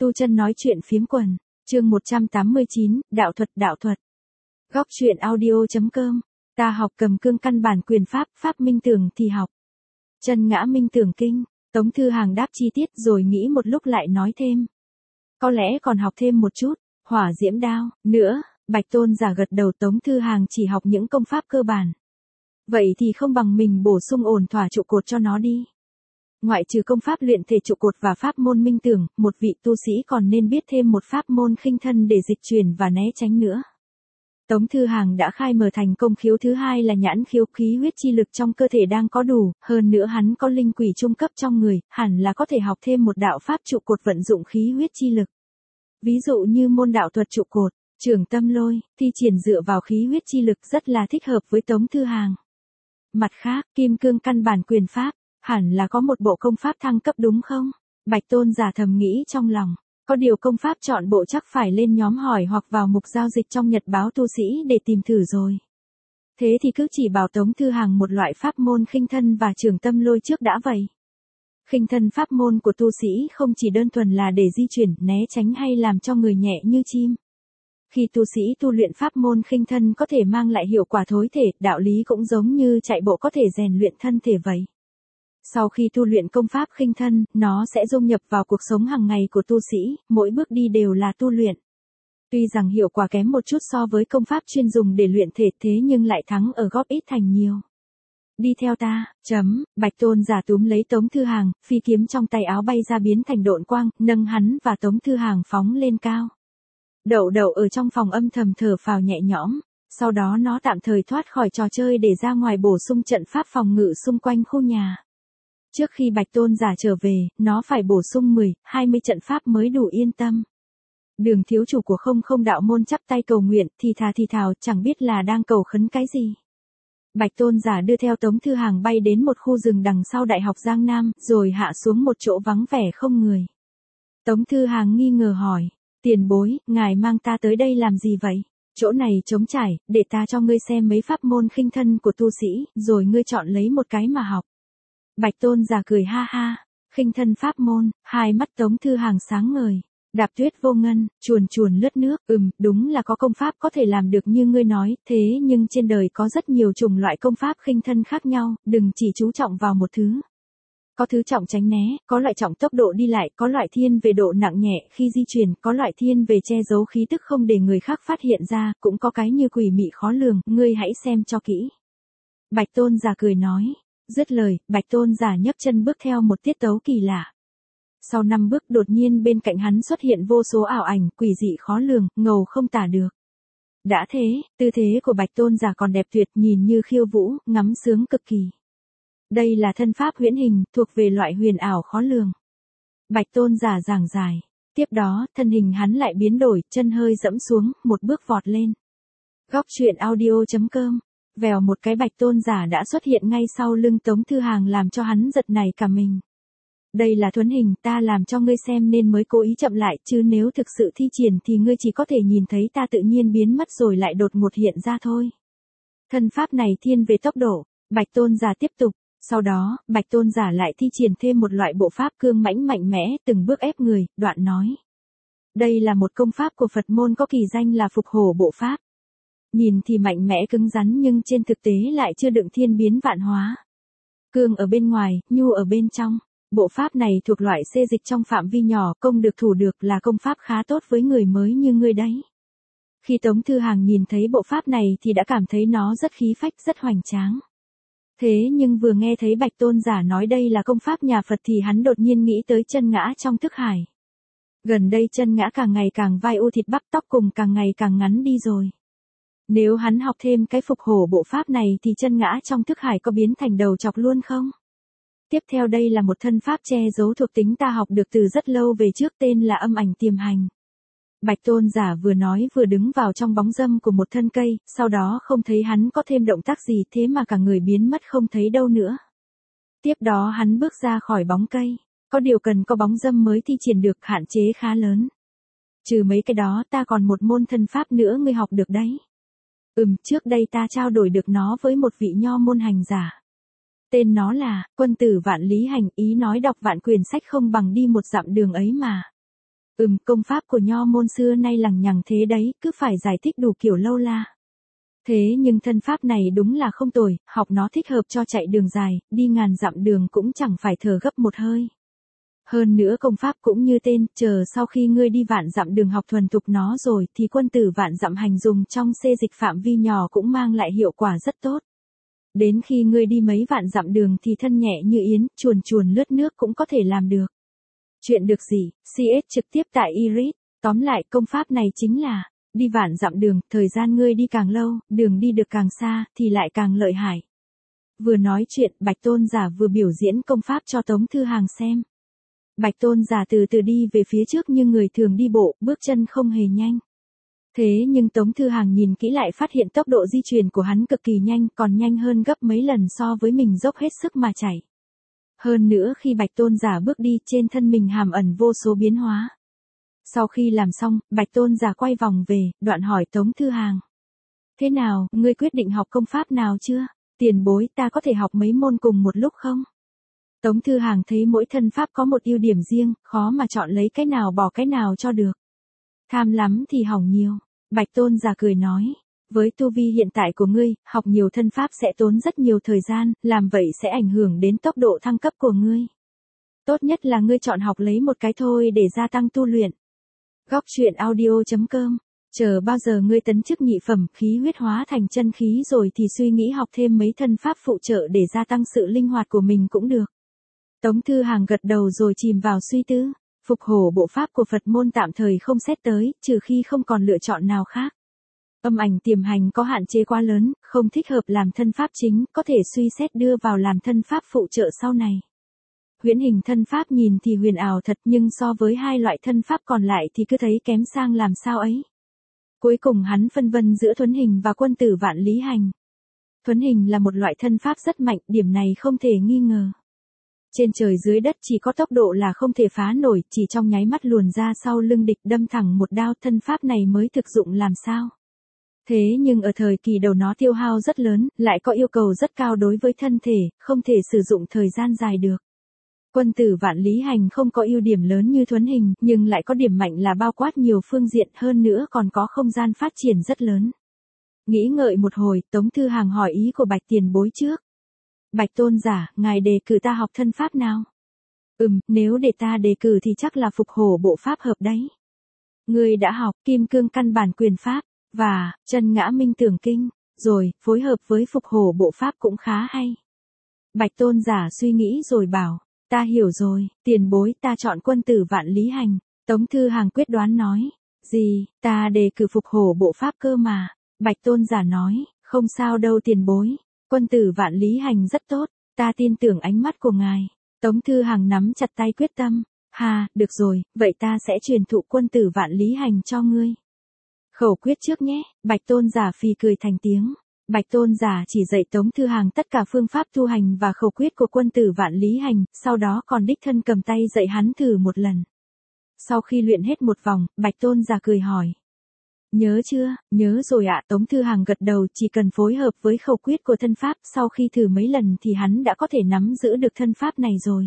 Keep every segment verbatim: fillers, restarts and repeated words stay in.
Tu chân nói chuyện phiếm quần, chương một trăm tám mươi chín, đạo thuật đạo thuật. Góc truyện audio.com, ta học cầm cương căn bản quyền pháp, pháp minh tưởng thì học. Chân ngã minh tưởng kinh, Tống Thư Hàng đáp chi tiết rồi nghĩ một lúc lại nói thêm. Có lẽ còn học thêm một chút, hỏa diễm đao, nữa, Bạch Tôn giả gật đầu. Tống Thư Hàng chỉ học những công pháp cơ bản. Vậy thì không bằng mình bổ sung ổn thỏa trụ cột cho nó đi. Ngoại trừ công pháp luyện thể trụ cột và pháp môn minh tưởng, một vị tu sĩ còn nên biết thêm một pháp môn khinh thân để dịch chuyển và né tránh nữa. Tống Thư Hàng đã khai mở thành công khiếu thứ hai là nhãn khiếu, khí huyết chi lực trong cơ thể đang có đủ, hơn nữa hắn có linh quỷ trung cấp trong người, hẳn là có thể học thêm một đạo pháp trụ cột vận dụng khí huyết chi lực. Ví dụ như môn đạo thuật trụ cột, Trường Tâm Lôi, thi triển dựa vào khí huyết chi lực rất là thích hợp với Tống Thư Hàng. Mặt khác, kim cương căn bản quyền pháp, hẳn là có một bộ công pháp thăng cấp đúng không? Bạch Tôn giả thầm nghĩ trong lòng, có điều công pháp chọn bộ chắc phải lên nhóm hỏi hoặc vào mục giao dịch trong nhật báo tu sĩ để tìm thử rồi. Thế thì cứ chỉ bảo Tống Thư Hàng một loại pháp môn khinh thân và Trường Tâm Lôi trước đã vậy. Khinh thân pháp môn của tu sĩ không chỉ đơn thuần là để di chuyển, né tránh hay làm cho người nhẹ như chim. Khi tu sĩ tu luyện pháp môn khinh thân có thể mang lại hiệu quả thối thể, đạo lý cũng giống như chạy bộ có thể rèn luyện thân thể vậy. Sau khi tu luyện công pháp khinh thân, nó sẽ dung nhập vào cuộc sống hàng ngày của tu sĩ, mỗi bước đi đều là tu luyện. Tuy rằng hiệu quả kém một chút so với công pháp chuyên dùng để luyện thể thế nhưng lại thắng ở góp ít thành nhiều. Đi theo ta, chấm, Bạch Tôn giả túm lấy Tống Thư Hàng, phi kiếm trong tay áo bay ra biến thành độn quang, nâng hắn và Tống Thư Hàng phóng lên cao. Đậu đậu ở trong phòng âm thầm thở phào nhẹ nhõm, sau đó nó tạm thời thoát khỏi trò chơi để ra ngoài bổ sung trận pháp phòng ngự xung quanh khu nhà. Trước khi Bạch Tôn giả trở về, nó phải bổ sung mười, hai mươi trận pháp mới đủ yên tâm. Đường thiếu chủ của không không đạo môn chắp tay cầu nguyện, thì thà thì thào, chẳng biết là đang cầu khấn cái gì. Bạch Tôn giả đưa theo Tống Thư Hàng bay đến một khu rừng đằng sau Đại học Giang Nam, rồi hạ xuống một chỗ vắng vẻ không người. Tống Thư Hàng nghi ngờ hỏi, tiền bối, ngài mang ta tới đây làm gì vậy? Chỗ này trống trải, để ta cho ngươi xem mấy pháp môn khinh thân của tu sĩ, rồi ngươi chọn lấy một cái mà học. Bạch Tôn giả cười ha ha, khinh thân pháp môn, hai mắt Tống Thư Hàng sáng ngời. Đạp tuyết vô ngân, chuồn chuồn lướt nước, ừm, đúng là có công pháp có thể làm được như ngươi nói, thế nhưng trên đời có rất nhiều chủng loại công pháp khinh thân khác nhau, đừng chỉ chú trọng vào một thứ. Có thứ trọng tránh né, có loại trọng tốc độ đi lại, có loại thiên về độ nặng nhẹ khi di chuyển, có loại thiên về che giấu khí tức không để người khác phát hiện ra, cũng có cái như quỷ mị khó lường, ngươi hãy xem cho kỹ. Bạch Tôn giả cười nói, dứt lời, Bạch Tôn giả nhấc chân bước theo một tiết tấu kỳ lạ. Sau năm bước đột nhiên bên cạnh hắn xuất hiện vô số ảo ảnh, quỷ dị khó lường, ngầu không tả được. Đã thế, tư thế của Bạch Tôn giả còn đẹp tuyệt, nhìn như khiêu vũ, ngắm sướng cực kỳ. Đây là thân pháp huyễn hình, thuộc về loại huyền ảo khó lường. Bạch Tôn giả giảng giải. Tiếp đó, thân hình hắn lại biến đổi, chân hơi dẫm xuống, một bước vọt lên. Góc truyện audio.com, vèo một cái Bạch Tôn giả đã xuất hiện ngay sau lưng Tống Thư Hàng làm cho hắn giật nảy cả mình. Đây là thuấn hình, ta làm cho ngươi xem nên mới cố ý chậm lại, chứ nếu thực sự thi triển thì ngươi chỉ có thể nhìn thấy ta tự nhiên biến mất rồi lại đột ngột hiện ra thôi. Thân pháp này thiên về tốc độ, Bạch Tôn giả tiếp tục, sau đó, Bạch Tôn giả lại thi triển thêm một loại bộ pháp cương mãnh mạnh mẽ, từng bước ép người, đoạn nói. Đây là một công pháp của Phật môn có kỳ danh là Phục Hổ Bộ Pháp. Nhìn thì mạnh mẽ cứng rắn nhưng trên thực tế lại chưa đựng thiên biến vạn hóa. Cương ở bên ngoài, nhu ở bên trong. Bộ pháp này thuộc loại xê dịch trong phạm vi nhỏ, công được thủ được, là công pháp khá tốt với người mới như ngươi đấy. Khi Tống Thư Hàng nhìn thấy bộ pháp này thì đã cảm thấy nó rất khí phách, rất hoành tráng. Thế nhưng vừa nghe thấy Bạch Tôn giả nói đây là công pháp nhà Phật thì hắn đột nhiên nghĩ tới chân ngã trong thức hải. Gần đây chân ngã càng ngày càng vai u thịt bắp, tóc cùng càng ngày càng ngắn đi rồi. Nếu hắn học thêm cái Phục Hổ Bộ Pháp này thì chân ngã trong thức hải có biến thành đầu chọc luôn không? Tiếp theo đây là một thân pháp che giấu thuộc tính ta học được từ rất lâu về trước, tên là âm ảnh tiềm hành. Bạch Tôn giả vừa nói vừa đứng vào trong bóng râm của một thân cây, sau đó không thấy hắn có thêm động tác gì, thế mà cả người biến mất không thấy đâu nữa. Tiếp đó hắn bước ra khỏi bóng cây, có điều cần có bóng râm mới thi triển được, hạn chế khá lớn. Trừ mấy cái đó ta còn một môn thân pháp nữa ngươi học được đấy. Ừm, trước đây ta trao đổi được nó với một vị nho môn hành giả. Tên nó là, quân tử vạn lý hành, ý nói đọc vạn quyển sách không bằng đi một dặm đường ấy mà. Ừm, công pháp của nho môn xưa nay lằng nhằng thế đấy, cứ phải giải thích đủ kiểu lâu la. Thế nhưng thân pháp này đúng là không tồi, học nó thích hợp cho chạy đường dài, đi ngàn dặm đường cũng chẳng phải thở gấp một hơi. Hơn nữa công pháp cũng như tên, chờ sau khi ngươi đi vạn dặm đường học thuần thục nó rồi thì quân tử vạn dặm hành dùng trong xê dịch phạm vi nhỏ cũng mang lại hiệu quả rất tốt. Đến khi ngươi đi mấy vạn dặm đường thì thân nhẹ như yến, chuồn chuồn lướt nước cũng có thể làm được. Chuyện được gì, xê ét trực tiếp tại Iris. Tóm lại công pháp này chính là, đi vạn dặm đường, thời gian ngươi đi càng lâu, đường đi được càng xa, thì lại càng lợi hại. Vừa nói chuyện, Bạch Tôn giả vừa biểu diễn công pháp cho Tống Thư Hàng xem. Bạch Tôn giả từ từ đi về phía trước như người thường đi bộ, bước chân không hề nhanh. Thế nhưng Tống Thư Hàng nhìn kỹ lại phát hiện tốc độ di chuyển của hắn cực kỳ nhanh, còn nhanh hơn gấp mấy lần so với mình dốc hết sức mà chạy. Hơn nữa khi Bạch Tôn giả bước đi trên thân mình hàm ẩn vô số biến hóa. Sau khi làm xong, Bạch Tôn giả quay vòng về, đoạn hỏi Tống Thư Hàng. Thế nào, ngươi quyết định học công pháp nào chưa? Tiền bối, ta có thể học mấy môn cùng một lúc không? Tống Thư Hàng thấy mỗi thân pháp có một ưu điểm riêng, khó mà chọn lấy cái nào bỏ cái nào cho được. Tham lắm thì hỏng nhiều. Bạch Tôn giả cười nói. Với tu vi hiện tại của ngươi, học nhiều thân pháp sẽ tốn rất nhiều thời gian, làm vậy sẽ ảnh hưởng đến tốc độ thăng cấp của ngươi. Tốt nhất là ngươi chọn học lấy một cái thôi để gia tăng tu luyện. Góc truyện audio chấm com. Chờ bao giờ ngươi tấn chức nhị phẩm, khí huyết hóa thành chân khí rồi thì suy nghĩ học thêm mấy thân pháp phụ trợ để gia tăng sự linh hoạt của mình cũng được. Tống Thư Hàng gật đầu rồi chìm vào suy tư. Phục hổ bộ pháp của Phật môn tạm thời không xét tới, trừ khi không còn lựa chọn nào khác. Âm ảnh tiềm hành có hạn chế quá lớn, không thích hợp làm thân pháp chính, có thể suy xét đưa vào làm thân pháp phụ trợ sau này. Huyễn hình thân pháp nhìn thì huyền ảo thật nhưng so với hai loại thân pháp còn lại thì cứ thấy kém sang làm sao ấy. Cuối cùng hắn phân vân giữa thuấn hình và quân tử vạn lý hành. Thuấn hình là một loại thân pháp rất mạnh, điểm này không thể nghi ngờ. Trên trời dưới đất chỉ có tốc độ là không thể phá nổi, chỉ trong nháy mắt luồn ra sau lưng địch đâm thẳng một đao, thân pháp này mới thực dụng làm sao. Thế nhưng ở thời kỳ đầu nó tiêu hao rất lớn, lại có yêu cầu rất cao đối với thân thể, không thể sử dụng thời gian dài được. Quân tử vạn lý hành không có ưu điểm lớn như thuấn hình, nhưng lại có điểm mạnh là bao quát nhiều phương diện, hơn nữa còn có không gian phát triển rất lớn. Nghĩ ngợi một hồi, Tống Thư Hàng hỏi ý của Bạch tiền bối trước. Bạch Tôn giả, ngài đề cử ta học thân pháp nào? Ừm, nếu để ta đề cử thì chắc là phục hổ bộ pháp hợp đấy. Ngươi đã học kim cương căn bản quyền pháp, và chân ngã minh tưởng kinh, rồi, phối hợp với phục hổ bộ pháp cũng khá hay. Bạch Tôn giả suy nghĩ rồi bảo, ta hiểu rồi, tiền bối ta chọn quân tử vạn lý hành. Tống Thư Hàng quyết đoán nói, gì, ta đề cử phục hổ bộ pháp cơ mà. Bạch Tôn giả nói, không sao đâu tiền bối, quân tử vạn lý hành rất tốt, ta tin tưởng ánh mắt của ngài. Tống Thư Hàng nắm chặt tay quyết tâm, hà, được rồi, vậy ta sẽ truyền thụ quân tử vạn lý hành cho ngươi. Khẩu quyết trước nhé, Bạch Tôn giả phì cười thành tiếng. Bạch Tôn giả chỉ dạy Tống Thư Hàng tất cả phương pháp tu hành và khẩu quyết của quân tử vạn lý hành, sau đó còn đích thân cầm tay dạy hắn thử một lần. Sau khi luyện hết một vòng, Bạch Tôn giả cười hỏi. Nhớ chưa, nhớ rồi ạ. Tống Thư Hàng gật đầu, chỉ cần phối hợp với khẩu quyết của thân pháp, sau khi thử mấy lần thì hắn đã có thể nắm giữ được thân pháp này rồi.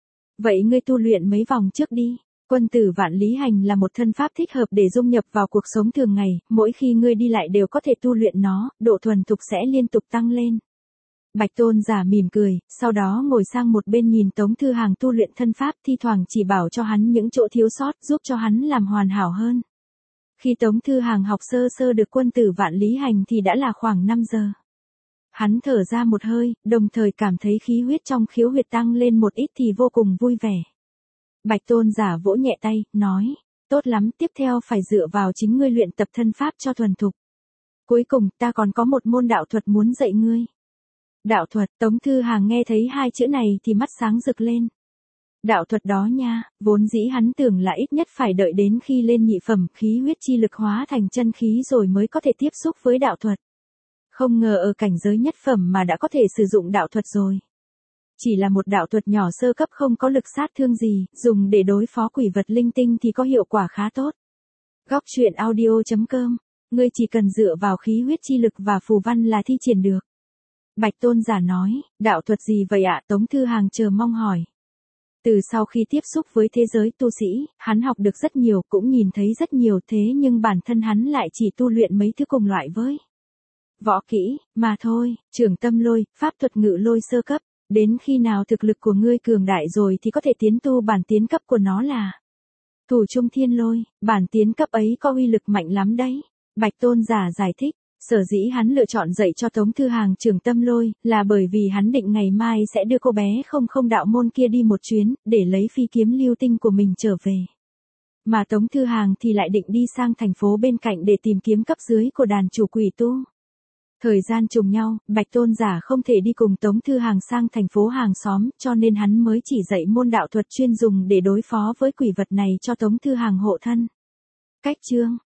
Vậy ngươi tu luyện mấy vòng trước đi. Quân tử vạn lý hành là một thân pháp thích hợp để dung nhập vào cuộc sống thường ngày, mỗi khi ngươi đi lại đều có thể tu luyện nó, độ thuần thục sẽ liên tục tăng lên. Bạch Tôn giả mỉm cười, sau đó ngồi sang một bên nhìn Tống Thư Hàng tu luyện thân pháp, thi thoảng chỉ bảo cho hắn những chỗ thiếu sót, giúp cho hắn làm hoàn hảo hơn. Khi Tống Thư Hàng học sơ sơ được quân tử vạn lý hành thì đã là khoảng năm giờ. Hắn thở ra một hơi, đồng thời cảm thấy khí huyết trong khiếu huyệt tăng lên một ít thì vô cùng vui vẻ. Bạch Tôn giả vỗ nhẹ tay, nói, tốt lắm, tiếp theo phải dựa vào chính ngươi luyện tập thân pháp cho thuần thục. Cuối cùng, ta còn có một môn đạo thuật muốn dạy ngươi. Đạo thuật, Tống Thư Hàng nghe thấy hai chữ này thì mắt sáng rực lên. Đạo thuật đó nha, vốn dĩ hắn tưởng là ít nhất phải đợi đến khi lên nhị phẩm, khí huyết chi lực hóa thành chân khí rồi mới có thể tiếp xúc với đạo thuật. Không ngờ ở cảnh giới nhất phẩm mà đã có thể sử dụng đạo thuật rồi. Chỉ là một đạo thuật nhỏ sơ cấp không có lực sát thương gì, dùng để đối phó quỷ vật linh tinh thì có hiệu quả khá tốt. Góc truyện audio chấm com, ngươi chỉ cần dựa vào khí huyết chi lực và phù văn là thi triển được. Bạch Tôn giả nói, đạo thuật gì vậy ạ? Tống Thư Hàng chờ mong hỏi. Từ sau khi tiếp xúc với thế giới tu sĩ, hắn học được rất nhiều, cũng nhìn thấy rất nhiều, thế nhưng bản thân hắn lại chỉ tu luyện mấy thứ cùng loại với võ kỹ, mà thôi. Trường tâm lôi, pháp thuật ngự lôi sơ cấp. Đến khi nào thực lực của ngươi cường đại rồi thì có thể tiến tu bản tiến cấp của nó là thủ trung thiên lôi. Bản tiến cấp ấy có uy lực mạnh lắm đấy. Bạch Tôn giả giải thích. Sở dĩ hắn lựa chọn dạy cho Tống Thư Hàng trường tâm lôi, là bởi vì hắn định ngày mai sẽ đưa cô bé không không đạo môn kia đi một chuyến, để lấy phi kiếm lưu tinh của mình trở về. Mà Tống Thư Hàng thì lại định đi sang thành phố bên cạnh để tìm kiếm cấp dưới của đàn chủ quỷ tu. Thời gian trùng nhau, Bạch Tôn giả không thể đi cùng Tống Thư Hàng sang thành phố hàng xóm, cho nên hắn mới chỉ dạy môn đạo thuật chuyên dùng để đối phó với quỷ vật này cho Tống Thư Hàng hộ thân. Cách chương